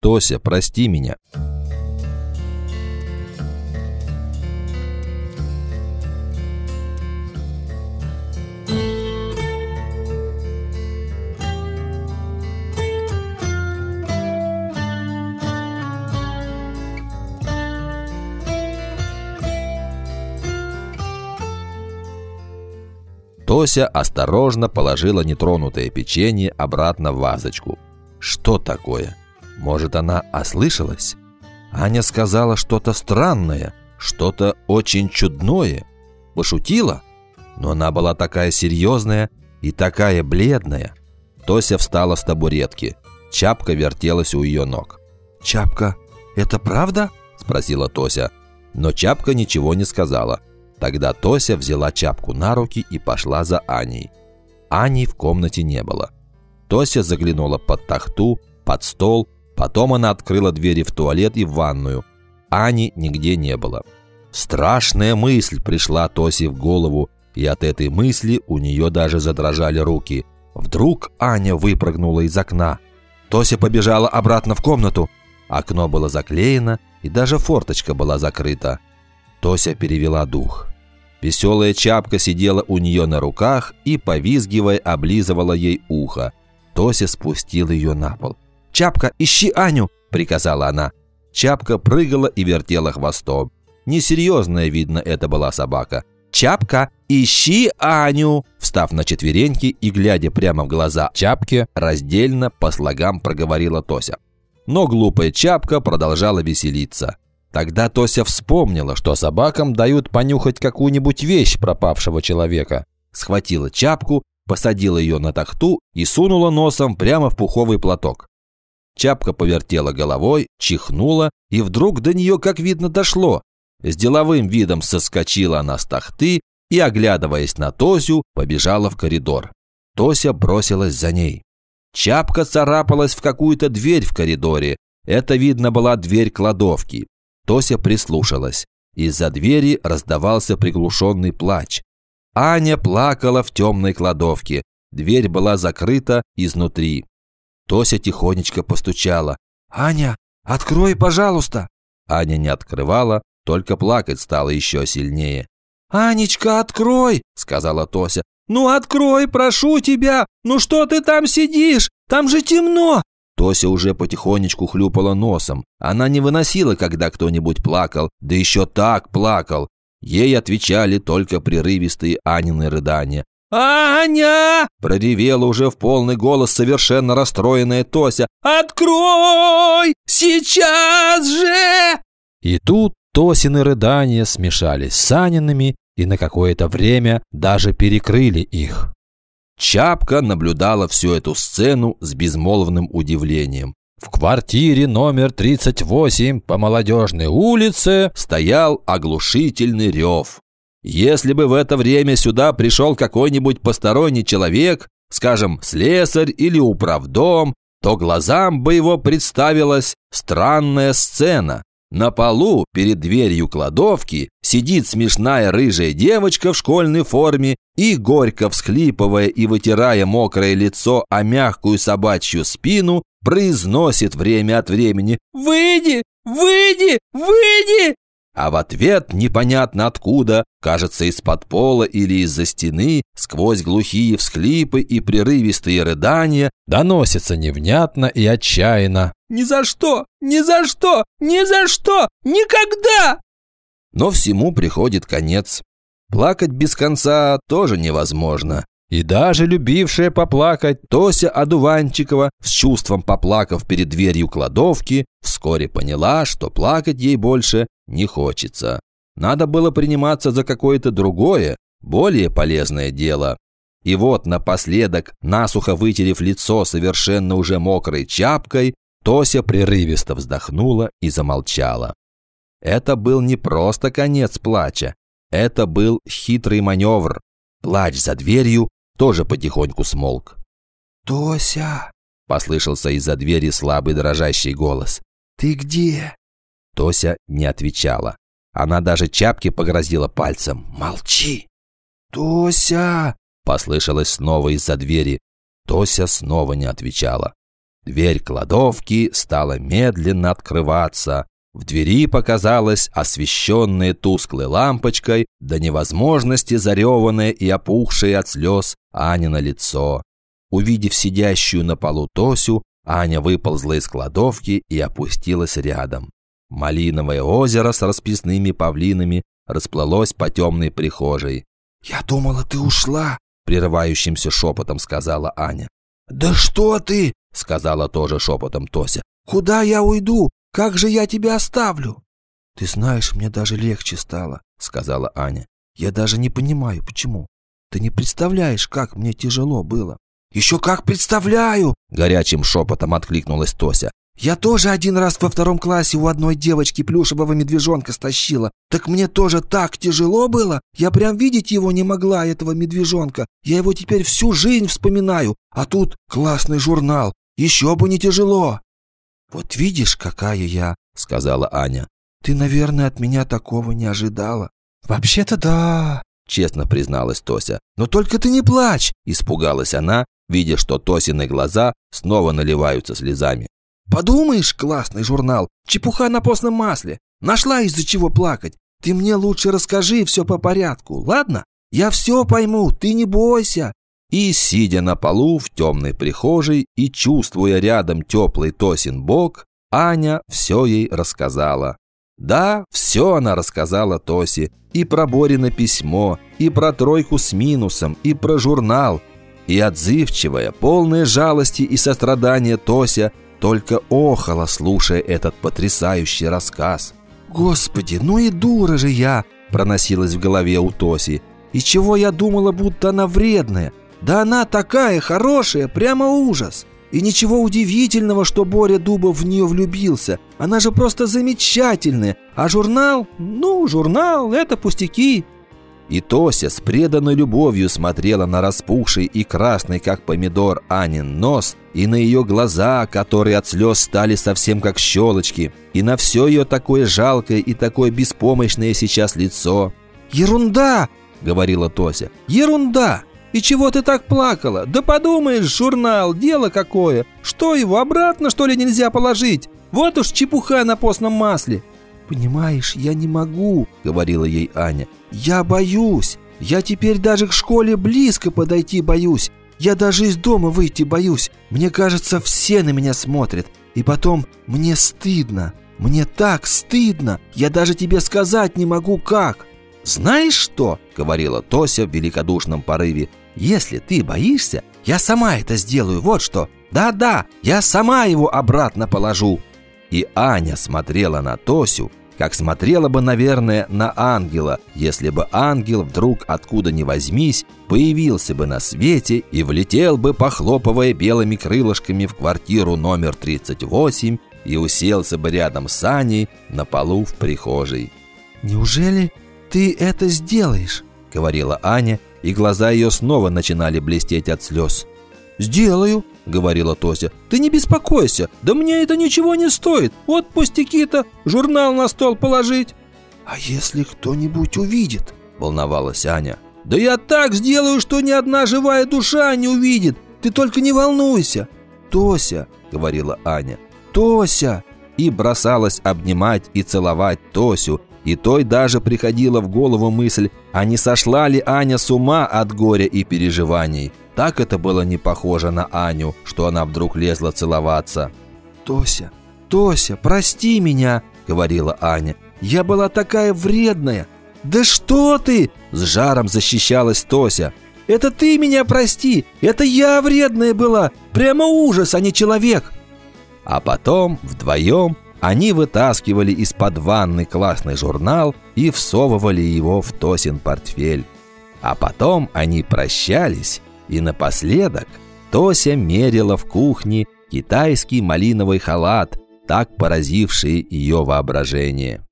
Тося, прости меня». Тося осторожно положила нетронутое печенье обратно в вазочку. Что такое? Может, она ослышалась? Аня сказала что-то странное, что-то очень чудное. Пошутила? Но она была такая серьезная и такая бледная. Тося встала с табуретки. Чапка вертелась у ее ног. «Чапка, это правда?» – спросила Тося. Но Чапка ничего не сказала. Тогда Тося взяла Чапку на руки и пошла за Аней. Ани в комнате не было. Тося заглянула под тахту, под стол, потом она открыла двери в туалет и в ванную. Ани нигде не было. Страшная мысль пришла Тосе в голову, и от этой мысли у нее даже задрожали руки. Вдруг Аня выпрыгнула из окна. Тося побежала обратно в комнату. Окно было заклеено, и даже форточка была закрыта. Тося перевела дух. Веселая Чапка сидела у нее на руках и, повизгивая, облизывала ей ухо. Тося спустила ее на пол. «Чапка, ищи Аню!» – приказала она. Чапка прыгала и вертела хвостом. Несерьезная, видно, это была собака. «Чапка, ищи Аню!» Встав на четвереньки и глядя прямо в глаза Чапке, раздельно по слогам проговорила Тося. Но глупая Чапка продолжала веселиться. Тогда Тося вспомнила, что собакам дают понюхать какую-нибудь вещь пропавшего человека. Схватила Чапку, посадила ее на тахту и сунула носом прямо в пуховый платок. Чапка повертела головой, чихнула, и вдруг до нее, как видно, дошло. С деловым видом соскочила она с тахты и, оглядываясь на Тосю, побежала в коридор. Тося бросилась за ней. Чапка царапалась в какую-то дверь в коридоре. Это, видно, была дверь кладовки. Тося прислушалась. Из-за двери раздавался приглушенный плач. Аня плакала в темной кладовке. Дверь была закрыта изнутри. Тося тихонечко постучала. «Аня, открой, пожалуйста!» Аня не открывала, только плакать стало еще сильнее. «Анечка, открой!» – сказала Тося. «Ну открой, прошу тебя! Ну что ты там сидишь? Там же темно!» Тося уже потихонечку хлюпала носом. Она не выносила, когда кто-нибудь плакал, да еще так плакал. Ей отвечали только прерывистые Анины рыдания. «Аня!» – проревела уже в полный голос совершенно расстроенная Тося. «Открой! Сейчас же!» И тут Тосины рыдания смешались с Аниными и на какое-то время даже перекрыли их. Чапка наблюдала всю эту сцену с безмолвным удивлением. В квартире номер 38 по Молодежной улице стоял оглушительный рев. Если бы в это время сюда пришел какой-нибудь посторонний человек, скажем, слесарь или управдом, то глазам бы его представилась странная сцена. На полу перед дверью кладовки сидит смешная рыжая девочка в школьной форме и, горько всхлипывая и вытирая мокрое лицо о мягкую собачью спину, произносит время от времени «Выйди! Выйди! Выйди!» А в ответ непонятно откуда, кажется, из-под пола или из-за стены, сквозь глухие всхлипы и прерывистые рыдания, доносится невнятно и отчаянно: «Ни за что! Ни за что! Ни за что! Никогда!» Но всему приходит конец. Плакать без конца тоже невозможно. И даже любившая поплакать Тося Одуванчикова, с чувством поплакав перед дверью кладовки, вскоре поняла, что плакать ей больше не хочется. Надо было приниматься за какое-то другое, более полезное дело. И вот напоследок, насухо вытерев лицо совершенно уже мокрой Чапкой, Тося прерывисто вздохнула и замолчала. Это был не просто конец плача, это был хитрый маневр. Плач за дверью тоже потихоньку смолк. «Тося!» – послышался из-за двери слабый дрожащий голос. «Ты где?» Тося не отвечала. Она даже Чапке погрозила пальцем. «Молчи!» «Тося!» – послышалось снова из-за двери. Тося снова не отвечала. Дверь кладовки стала медленно открываться. В двери показалась освещенная тусклой лампочкой до невозможности зареванное и опухшее от слез Анино лицо. Увидев сидящую на полу Тосю, Аня выползла из кладовки и опустилась рядом. Малиновое озеро с расписными павлинами расплылось по темной прихожей. «Я думала, ты ушла», – прерывающимся шепотом сказала Аня. «Да что ты!» – сказала тоже шепотом Тося. «Куда я уйду? Как же я тебя оставлю?» «Ты знаешь, мне даже легче стало», – сказала Аня. «Я даже не понимаю, почему. Ты не представляешь, как мне тяжело было». «Еще как представляю!» – горячим шепотом откликнулась Тося. «Я тоже один раз во 2 классе у одной девочки плюшевого медвежонка стащила. Так мне тоже так тяжело было. Я прям видеть его не могла, этого медвежонка. Я его теперь всю жизнь вспоминаю. А тут классный журнал. Еще бы не тяжело». «Вот видишь, какая я», — сказала Аня. «Ты, наверное, от меня такого не ожидала». «Вообще-то да», — честно призналась Тося. «Но только ты не плачь», — испугалась она, видя, что Тосины глаза снова наливаются слезами. «Подумаешь, классный журнал, чепуха на постном масле. Нашла из-за чего плакать. Ты мне лучше расскажи все по порядку, ладно? Я все пойму, ты не бойся». И, сидя на полу в темной прихожей и чувствуя рядом теплый Тосин бок, Аня все ей рассказала. Да, все она рассказала Тосе. И про Борино письмо, и про 3 с минусом, и про журнал. И отзывчивая, полная жалости и сострадания Тося только охала, слушая этот потрясающий рассказ. «Господи, ну и дура же я!» – проносилась в голове у Тоси. «И чего я думала, будто она вредная? Да она такая хорошая, прямо ужас! И ничего удивительного, что Боря Дубов в нее влюбился. Она же просто замечательная. А журнал? Ну, журнал – это пустяки». И Тося с преданной любовью смотрела на распухший и красный, как помидор, Анин нос, и на ее глаза, которые от слез стали совсем как щелочки, и на все ее такое жалкое и такое беспомощное сейчас лицо. «Ерунда!» — говорила Тося. «Ерунда! И чего ты так плакала? Да подумаешь, журнал, дело какое! Что его, обратно, что ли, нельзя положить? Вот уж чепуха на постном масле!» «Понимаешь, я не могу», — говорила ей Аня. «Я боюсь. Я теперь даже к школе близко подойти боюсь. Я даже из дома выйти боюсь. Мне кажется, все на меня смотрят. И потом мне стыдно. Мне так стыдно. Я даже тебе сказать не могу как». «Знаешь что?» — говорила Тося в великодушном порыве. «Если ты боишься, я сама это сделаю. Вот что. Да-да, я сама его обратно положу». И Аня смотрела на Тосю, как смотрела бы, наверное, на ангела, если бы ангел вдруг откуда ни возьмись появился бы на свете и влетел бы, похлопывая белыми крылышками, в квартиру номер 38 и уселся бы рядом с Аней на полу в прихожей. «Неужели ты это сделаешь?» — говорила Аня, и глаза ее снова начинали блестеть от слез. «Сделаю», — говорила Тося. «Ты не беспокойся, да мне это ничего не стоит. Вот пустяки-то, журнал на стол положить». «А если кто-нибудь увидит?» — волновалась Аня. «Да я так сделаю, что ни одна живая душа не увидит. Ты только не волнуйся». «Тося», — говорила Аня, — «Тося». И бросалась обнимать и целовать Тосю. И той даже приходила в голову мысль, а не сошла ли Аня с ума от горя и переживаний. Так это было не похоже на Аню, что она вдруг лезла целоваться. «Тося, Тося, прости меня», — говорила Аня. «Я была такая вредная». «Да что ты!» — с жаром защищалась Тося. «Это ты меня прости! Это я вредная была! Прямо ужас, а не человек!» А потом вдвоем они вытаскивали из-под ванны классный журнал и всовывали его в Тосин портфель. А потом они прощались, и напоследок Тося мерила в кухне китайский малиновый халат, так поразивший ее воображение.